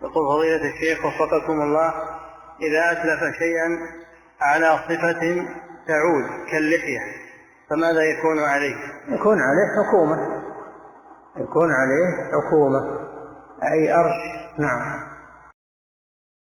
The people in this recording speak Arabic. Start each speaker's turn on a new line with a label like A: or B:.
A: يقول فضيلة الشيخ وفقكم الله، إذا أتلف شيئا على صفة تعود كاللحية فماذا يكون عليه؟
B: يكون عليه حكومة، أي أرش. نعم.